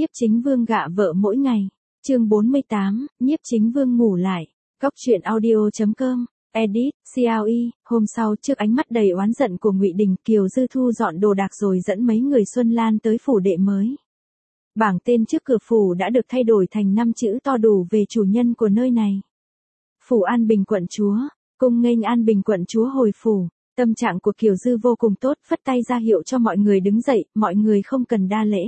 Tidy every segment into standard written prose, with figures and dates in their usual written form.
Nhiếp Chính Vương gạ vợ mỗi ngày. Chương 48, Nhiếp Chính Vương ngủ lại. Góc truyện audio.com. Edit, CLE. Hôm sau, trước ánh mắt đầy oán giận của Ngụy Đình, Kiều Dư thu dọn đồ đạc rồi dẫn mấy người Xuân Lan tới phủ đệ mới. Bảng tên trước cửa phủ đã được thay đổi thành 5 chữ to đủ về chủ nhân của nơi này. Phủ An Bình quận chúa. Cung nghênh An Bình quận chúa hồi phủ. Tâm trạng của Kiều Dư vô cùng tốt, phất tay ra hiệu cho mọi người đứng dậy, mọi người không cần đa lễ.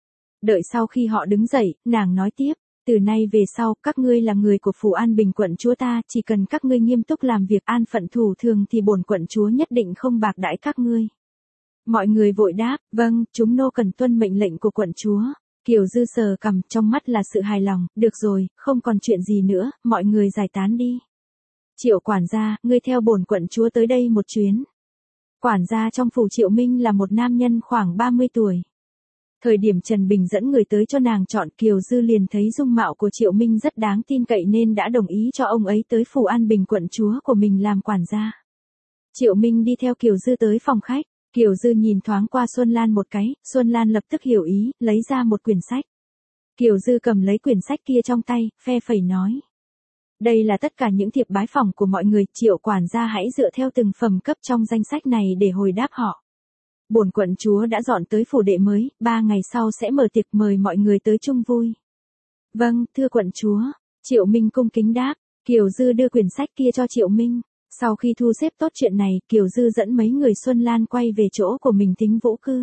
Đợi sau khi họ đứng dậy, nàng nói tiếp, từ nay về sau, các ngươi là người của phủ An Bình quận chúa ta, chỉ cần các ngươi nghiêm túc làm việc an phận thủ thường thì bổn quận chúa nhất định không bạc đãi các ngươi. Mọi người vội đáp, vâng, chúng nô cần tuân mệnh lệnh của quận chúa. Kiều Dư sờ cằm, trong mắt là sự hài lòng, được rồi, không còn chuyện gì nữa, mọi người giải tán đi. Triệu quản gia, ngươi theo bổn quận chúa tới đây một chuyến. Quản gia trong phủ Triệu Minh là một nam nhân khoảng 30 tuổi. Thời điểm Trần Bình dẫn người tới cho nàng chọn, Kiều Dư liền thấy dung mạo của Triệu Minh rất đáng tin cậy nên đã đồng ý cho ông ấy tới phủ An Bình quận chúa của mình làm quản gia. Triệu Minh đi theo Kiều Dư tới phòng khách, Kiều Dư nhìn thoáng qua Xuân Lan một cái, Xuân Lan lập tức hiểu ý, lấy ra một quyển sách. Kiều Dư cầm lấy quyển sách kia trong tay, phe phẩy nói. Đây là tất cả những thiệp bái phỏng của mọi người, Triệu quản gia hãy dựa theo từng phẩm cấp trong danh sách này để hồi đáp họ. Bổn quận chúa đã dọn tới phủ đệ mới, 3 ngày sau sẽ mở tiệc mời mọi người tới chung vui. Vâng, thưa quận chúa. Triệu Minh cung kính đáp. Kiều Dư đưa quyển sách kia cho Triệu Minh. Sau khi thu xếp tốt chuyện này, Kiều Dư dẫn mấy người Xuân Lan quay về chỗ của mình tính vũ cư.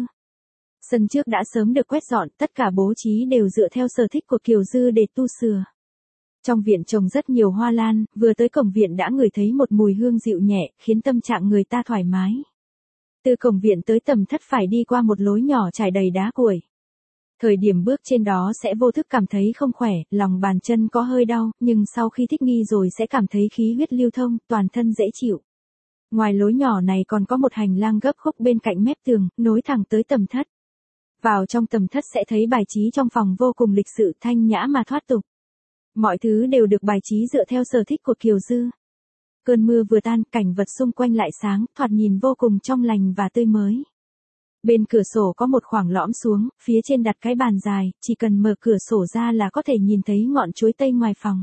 Sân trước đã sớm được quét dọn, tất cả bố trí đều dựa theo sở thích của Kiều Dư để tu sửa. Trong viện trồng rất nhiều hoa lan, vừa tới cổng viện đã ngửi thấy một mùi hương dịu nhẹ, khiến tâm trạng người ta thoải mái. Từ cổng viện tới tầm thất phải đi qua một lối nhỏ trải đầy đá cuội. Thời điểm bước trên đó sẽ vô thức cảm thấy không khỏe, lòng bàn chân có hơi đau, nhưng sau khi thích nghi rồi sẽ cảm thấy khí huyết lưu thông, toàn thân dễ chịu. Ngoài lối nhỏ này còn có một hành lang gấp khúc bên cạnh mép tường, nối thẳng tới tầm thất. Vào trong tầm thất sẽ thấy bài trí trong phòng vô cùng lịch sự, thanh nhã mà thoát tục. Mọi thứ đều được bài trí dựa theo sở thích của Kiều Dư. Cơn mưa vừa tan, cảnh vật xung quanh lại sáng, thoạt nhìn vô cùng trong lành và tươi mới. Bên cửa sổ có một khoảng lõm xuống, phía trên đặt cái bàn dài, chỉ cần mở cửa sổ ra là có thể nhìn thấy ngọn chuối tây ngoài phòng.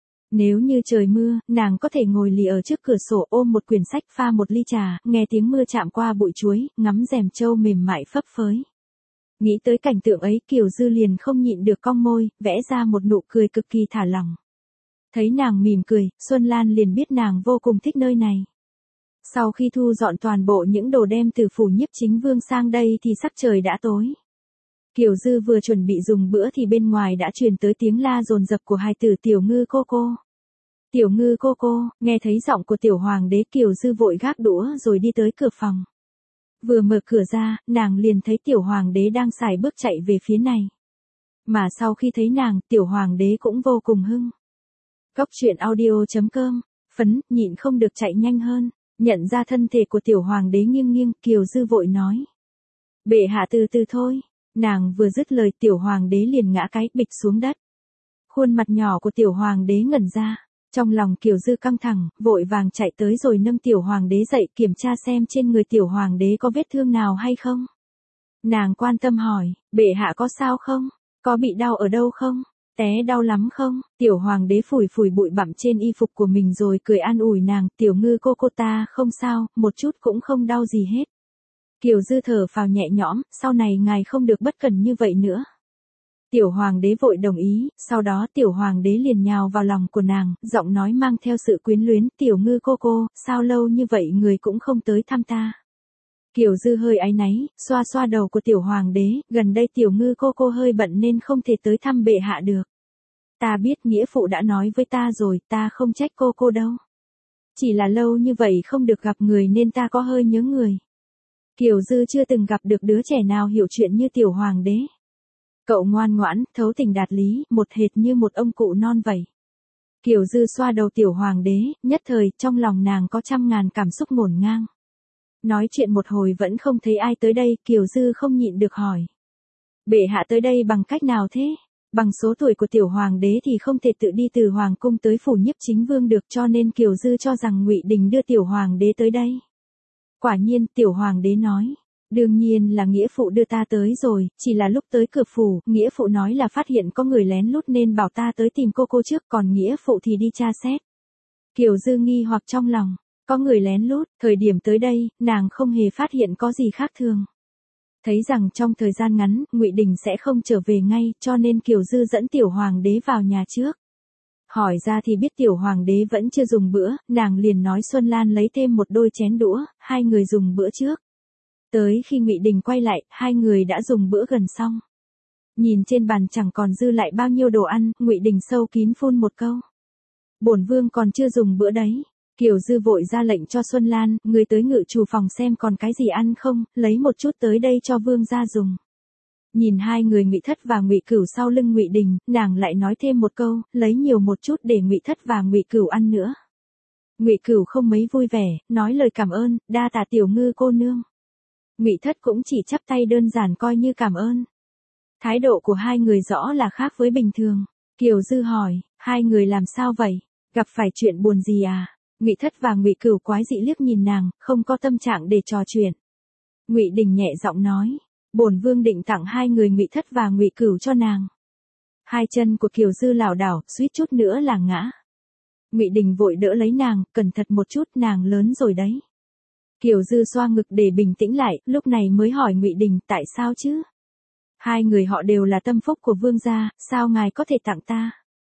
Nếu như trời mưa, nàng có thể ngồi lì ở trước cửa sổ ôm một quyển sách pha một ly trà, nghe tiếng mưa chạm qua bụi chuối, ngắm rèm trâu mềm mại phấp phới. Nghĩ tới cảnh tượng ấy, Kiều Dư liền không nhịn được cong môi, vẽ ra một nụ cười cực kỳ thả lỏng. Thấy nàng mỉm cười, Xuân Lan liền biết nàng vô cùng thích nơi này. Sau khi thu dọn toàn bộ những đồ đem từ phủ Nhiếp Chính Vương sang đây thì sắc trời đã tối. Kiều Dư vừa chuẩn bị dùng bữa thì bên ngoài đã truyền tới tiếng la dồn dập của hài tử Tiểu Ngư cô cô. Tiểu Ngư cô cô, nghe thấy giọng của Tiểu Hoàng đế, Kiều Dư vội gác đũa rồi đi tới cửa phòng. Vừa mở cửa ra, nàng liền thấy Tiểu Hoàng đế đang sải bước chạy về phía này. Mà sau khi thấy nàng, Tiểu Hoàng đế cũng vô cùng hưng. Góc truyện audio.com, phấn, nhịn không được chạy nhanh hơn, nhận ra thân thể của Tiểu Hoàng đế nghiêng nghiêng, Kiều Dư vội nói. Bệ hạ từ từ thôi, nàng vừa dứt lời Tiểu Hoàng đế liền ngã cái bịch xuống đất. Khuôn mặt nhỏ của Tiểu Hoàng đế ngẩn ra, trong lòng Kiều Dư căng thẳng, vội vàng chạy tới rồi nâng Tiểu Hoàng đế dậy kiểm tra xem trên người Tiểu Hoàng đế có vết thương nào hay không. Nàng quan tâm hỏi, bệ hạ có sao không, có bị đau ở đâu không? Té đau lắm không? Tiểu Hoàng đế phủi phủi bụi bặm trên y phục của mình rồi cười an ủi nàng, Tiểu Ngư cô ta không sao, một chút cũng không đau gì hết. Kiều Dư thở phào nhẹ nhõm, sau này ngài không được bất cẩn như vậy nữa. Tiểu Hoàng đế vội đồng ý, sau đó Tiểu Hoàng đế liền nhào vào lòng của nàng, giọng nói mang theo sự quyến luyến, Tiểu Ngư cô, sao lâu như vậy người cũng không tới thăm ta. Kiều Dư hơi áy náy, xoa xoa đầu của Tiểu Hoàng đế, gần đây Tiểu Ngư cô hơi bận nên không thể tới thăm bệ hạ được. Ta biết nghĩa phụ đã nói với ta rồi, ta không trách cô đâu. Chỉ là lâu như vậy không được gặp người nên ta có hơi nhớ người. Kiều Dư chưa từng gặp được đứa trẻ nào hiểu chuyện như Tiểu Hoàng đế. Cậu ngoan ngoãn, thấu tình đạt lý, một hệt như một ông cụ non vậy. Kiều Dư xoa đầu Tiểu Hoàng đế, nhất thời trong lòng nàng có trăm ngàn cảm xúc ngổn ngang. Nói chuyện một hồi vẫn không thấy ai tới đây, Kiều Dư không nhịn được hỏi. Bệ hạ tới đây bằng cách nào thế? Bằng số tuổi của Tiểu Hoàng đế thì không thể tự đi từ Hoàng cung tới phủ Nhiếp Chính Vương được, cho nên Kiều Dư cho rằng Ngụy Đình đưa Tiểu Hoàng đế tới đây. Quả nhiên, Tiểu Hoàng đế nói. Đương nhiên là nghĩa phụ đưa ta tới rồi, chỉ là lúc tới cửa phủ, nghĩa phụ nói là phát hiện có người lén lút nên bảo ta tới tìm cô trước, còn nghĩa phụ thì đi tra xét. Kiều Dư nghi hoặc trong lòng, có người lén lút, thời điểm tới đây, nàng không hề phát hiện có gì khác thường. Thấy rằng trong thời gian ngắn, Ngụy Đình sẽ không trở về ngay, cho nên Kiều Dư dẫn tiểu hoàng đế vào nhà trước. Hỏi ra thì biết tiểu hoàng đế vẫn chưa dùng bữa, nàng liền nói Xuân Lan lấy thêm một đôi chén đũa, hai người dùng bữa trước. Tới khi Ngụy Đình quay lại, hai người đã dùng bữa gần xong. Nhìn trên bàn chẳng còn dư lại bao nhiêu đồ ăn, Ngụy Đình sâu kín phun một câu. Bổn vương còn chưa dùng bữa đấy. Kiều Dư vội ra lệnh cho Xuân Lan, người tới ngự chủ phòng xem còn cái gì ăn không, lấy một chút tới đây cho vương gia dùng. Nhìn hai người Ngụy Thất và Ngụy Cửu sau lưng Ngụy Đình, nàng lại nói thêm một câu, lấy nhiều một chút để Ngụy Thất và Ngụy Cửu ăn nữa. Ngụy Cửu không mấy vui vẻ, nói lời cảm ơn, đa tạ tiểu ngư cô nương. Ngụy Thất cũng chỉ chắp tay đơn giản coi như cảm ơn. Thái độ của hai người rõ là khác với bình thường. Kiều Dư hỏi, hai người làm sao vậy? Gặp phải chuyện buồn gì à? Ngụy Thất và Ngụy Cửu quái dị liếc nhìn nàng, không có tâm trạng để trò chuyện. Ngụy Đình nhẹ giọng nói, bổn vương định tặng hai người Ngụy Thất và Ngụy Cửu cho nàng. Hai chân của Kiều Dư lảo đảo, suýt chút nữa là ngã. Ngụy Đình vội đỡ lấy nàng, cẩn thận một chút, nàng lớn rồi đấy. Kiều Dư xoa ngực để bình tĩnh lại, lúc này mới hỏi Ngụy Đình, tại sao chứ? Hai người họ đều là tâm phúc của vương gia, sao ngài có thể tặng ta?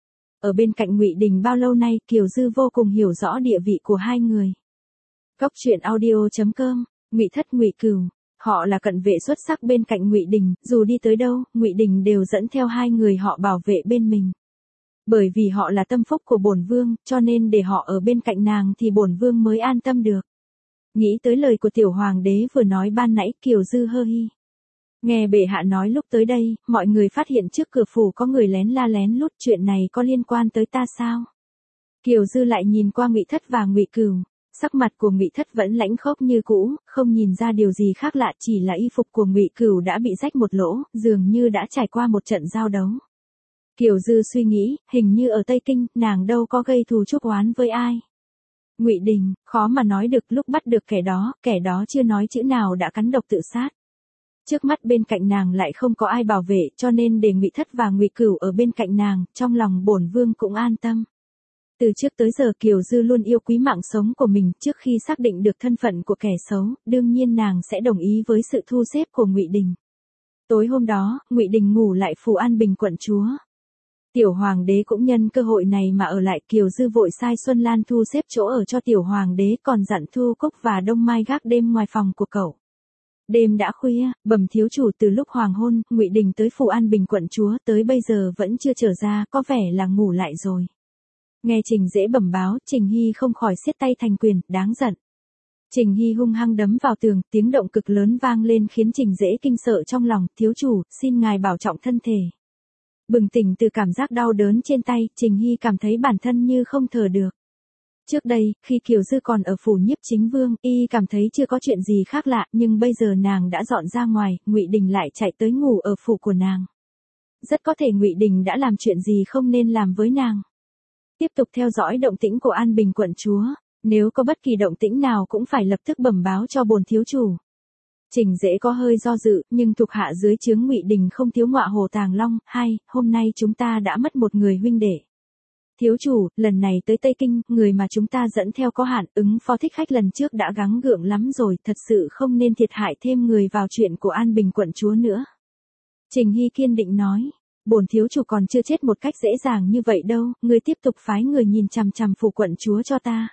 Ở bên cạnh Ngụy Đình bao lâu nay, Kiều Dư vô cùng hiểu rõ địa vị của hai người. Góc truyện audio.com, Ngụy Thất Ngụy Cửu, họ là cận vệ xuất sắc bên cạnh Ngụy Đình, dù đi tới đâu, Ngụy Đình đều dẫn theo hai người họ bảo vệ bên mình. Bởi vì họ là tâm phúc của bổn vương, cho nên để họ ở bên cạnh nàng thì bổn vương mới an tâm được. Nghĩ tới lời của tiểu hoàng đế vừa nói ban nãy, Kiều Dư hơ hi. Nghe bệ hạ nói lúc tới đây, mọi người phát hiện trước cửa phủ có người lén la lén lút, chuyện này có liên quan tới ta sao? Kiều Dư lại nhìn qua Ngụy Thất và Ngụy Cửu, sắc mặt của Ngụy Thất vẫn lãnh khốc như cũ, không nhìn ra điều gì khác lạ, chỉ là y phục của Ngụy Cửu đã bị rách một lỗ, dường như đã trải qua một trận giao đấu. Kiều Dư suy nghĩ, hình như ở Tây Kinh, nàng đâu có gây thù chuốc oán với ai. Ngụy Đình, khó mà nói được, lúc bắt được kẻ đó chưa nói chữ nào đã cắn độc tự sát. Trước mắt bên cạnh nàng lại không có ai bảo vệ, cho nên để Ngụy Thất và Ngụy Cửu ở bên cạnh nàng, trong lòng bổn vương cũng an tâm. Từ trước tới giờ Kiều Dư luôn yêu quý mạng sống của mình, trước khi xác định được thân phận của kẻ xấu, đương nhiên nàng sẽ đồng ý với sự thu xếp của Ngụy Đình. Tối hôm đó, Ngụy Đình ngủ lại phủ An Bình quận chúa. Tiểu hoàng đế cũng nhân cơ hội này mà ở lại, Kiều Dư vội sai Xuân Lan thu xếp chỗ ở cho tiểu hoàng đế, còn dặn Thu Cúc và Đông Mai gác đêm ngoài phòng của cậu. Đêm đã khuya, bẩm thiếu chủ, từ lúc hoàng hôn, Ngụy Đình tới phủ An Bình quận chúa, tới bây giờ vẫn chưa trở ra, có vẻ là ngủ lại rồi. Nghe Trình Dễ bẩm báo, Trình Hy không khỏi siết tay thành quyền, đáng giận. Trình Hy hung hăng đấm vào tường, tiếng động cực lớn vang lên khiến Trình Dễ kinh sợ trong lòng, thiếu chủ, xin ngài bảo trọng thân thể. Bừng tỉnh từ cảm giác đau đớn trên tay, Trình Hy cảm thấy bản thân như không thở được. Trước đây, khi Kiều Dư còn ở phủ Nhiếp Chính Vương, y cảm thấy chưa có chuyện gì khác lạ, nhưng bây giờ nàng đã dọn ra ngoài, Ngụy Đình lại chạy tới ngủ ở phủ của nàng. Rất có thể Ngụy Đình đã làm chuyện gì không nên làm với nàng. Tiếp tục theo dõi động tĩnh của An Bình quận chúa, nếu có bất kỳ động tĩnh nào cũng phải lập tức bẩm báo cho bổn thiếu chủ. Trình Dễ có hơi do dự, nhưng thuộc hạ dưới trướng Ngụy Đình không thiếu ngọa hổ tàng long. Hôm nay chúng ta đã mất một người huynh đệ. Thiếu chủ, lần này tới Tây Kinh, người mà chúng ta dẫn theo có hạn, ứng phó thích khách lần trước đã gắng gượng lắm rồi, thật sự không nên thiệt hại thêm người vào chuyện của An Bình quận chúa nữa. Trình Hy kiên định nói, bổn thiếu chủ còn chưa chết một cách dễ dàng như vậy đâu, người tiếp tục phái người nhìn chằm chằm phủ quận chúa cho ta.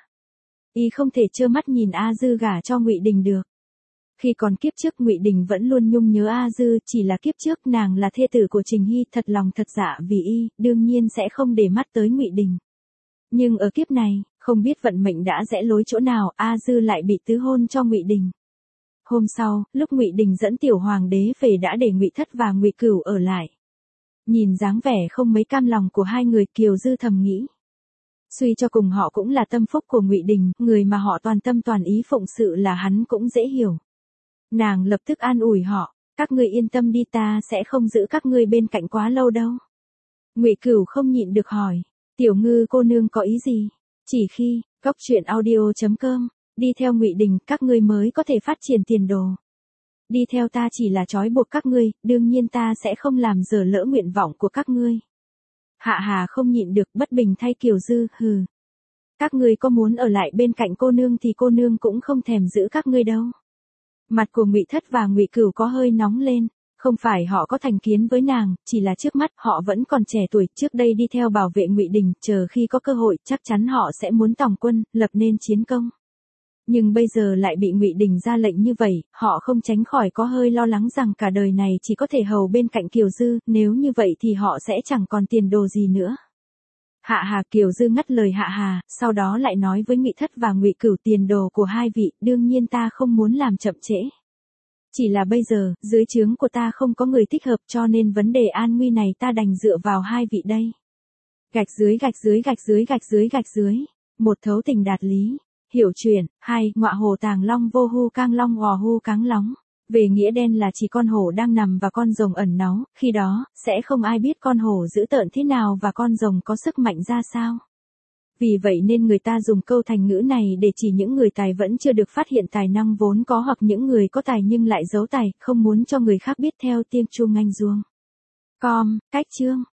Y không thể trơ mắt nhìn A Dư gả cho Ngụy Đình được. Khi còn kiếp trước Ngụy Đình vẫn luôn nhung nhớ A Dư, chỉ là kiếp trước nàng là thê tử của Trình Hy, thật lòng thật dạ vì y, đương nhiên sẽ không để mắt tới Ngụy Đình. Nhưng ở kiếp này, không biết vận mệnh đã rẽ lối chỗ nào, A Dư lại bị tứ hôn cho Ngụy Đình. Hôm sau, lúc Ngụy Đình dẫn tiểu hoàng đế về đã để Ngụy Thất và Ngụy Cửu ở lại. Nhìn dáng vẻ không mấy cam lòng của hai người, Kiều Dư thầm nghĩ. Suy cho cùng họ cũng là tâm phúc của Ngụy Đình, người mà họ toàn tâm toàn ý phụng sự là hắn cũng dễ hiểu. Nàng lập tức an ủi họ, các ngươi yên tâm đi, ta sẽ không giữ các ngươi bên cạnh quá lâu đâu. Ngụy Cửu không nhịn được hỏi, tiểu ngư cô nương có ý gì? Chỉ khi, góc truyện audio.com, đi theo Ngụy Đình, các ngươi mới có thể phát triển tiền đồ. Đi theo ta chỉ là trói buộc các ngươi, đương nhiên ta sẽ không làm dở lỡ nguyện vọng của các ngươi. Hạ Hà không nhịn được bất bình thay Kiều Dư, hừ. Các ngươi có muốn ở lại bên cạnh cô nương thì cô nương cũng không thèm giữ các ngươi đâu. Mặt của Ngụy Thất và Ngụy Cửu có hơi nóng lên, không phải họ có thành kiến với nàng, chỉ là trước mắt họ vẫn còn trẻ tuổi, trước đây đi theo bảo vệ Ngụy Đình, chờ khi có cơ hội, chắc chắn họ sẽ muốn tòng quân, lập nên chiến công. Nhưng bây giờ lại bị Ngụy Đình ra lệnh như vậy, họ không tránh khỏi có hơi lo lắng rằng cả đời này chỉ có thể hầu bên cạnh Kiều Dư, nếu như vậy thì họ sẽ chẳng còn tiền đồ gì nữa. Hạ Hà, Kiều Dư ngắt lời Hạ Hà, sau đó lại nói với Ngụy Thất và Ngụy Cửu, tiền đồ của hai vị, đương nhiên ta không muốn làm chậm trễ. Chỉ là bây giờ, dưới trướng của ta không có người thích hợp, cho nên vấn đề an nguy này ta đành dựa vào hai vị đây. Gạch dưới gạch dưới gạch dưới gạch dưới gạch dưới. Một thấu tình đạt lý. Hiểu chuyện. 2. Ngọa hồ tàng long vô hu cang long hò hu cáng lóng. Về nghĩa đen là chỉ con hổ đang nằm và con rồng ẩn náu, khi đó, sẽ không ai biết con hổ dữ tợn thế nào và con rồng có sức mạnh ra sao. Vì vậy nên người ta dùng câu thành ngữ này để chỉ những người tài vẫn chưa được phát hiện tài năng vốn có hoặc những người có tài nhưng lại giấu tài, không muốn cho người khác biết theo tiếng Chu Nganh Duông. Cách chương.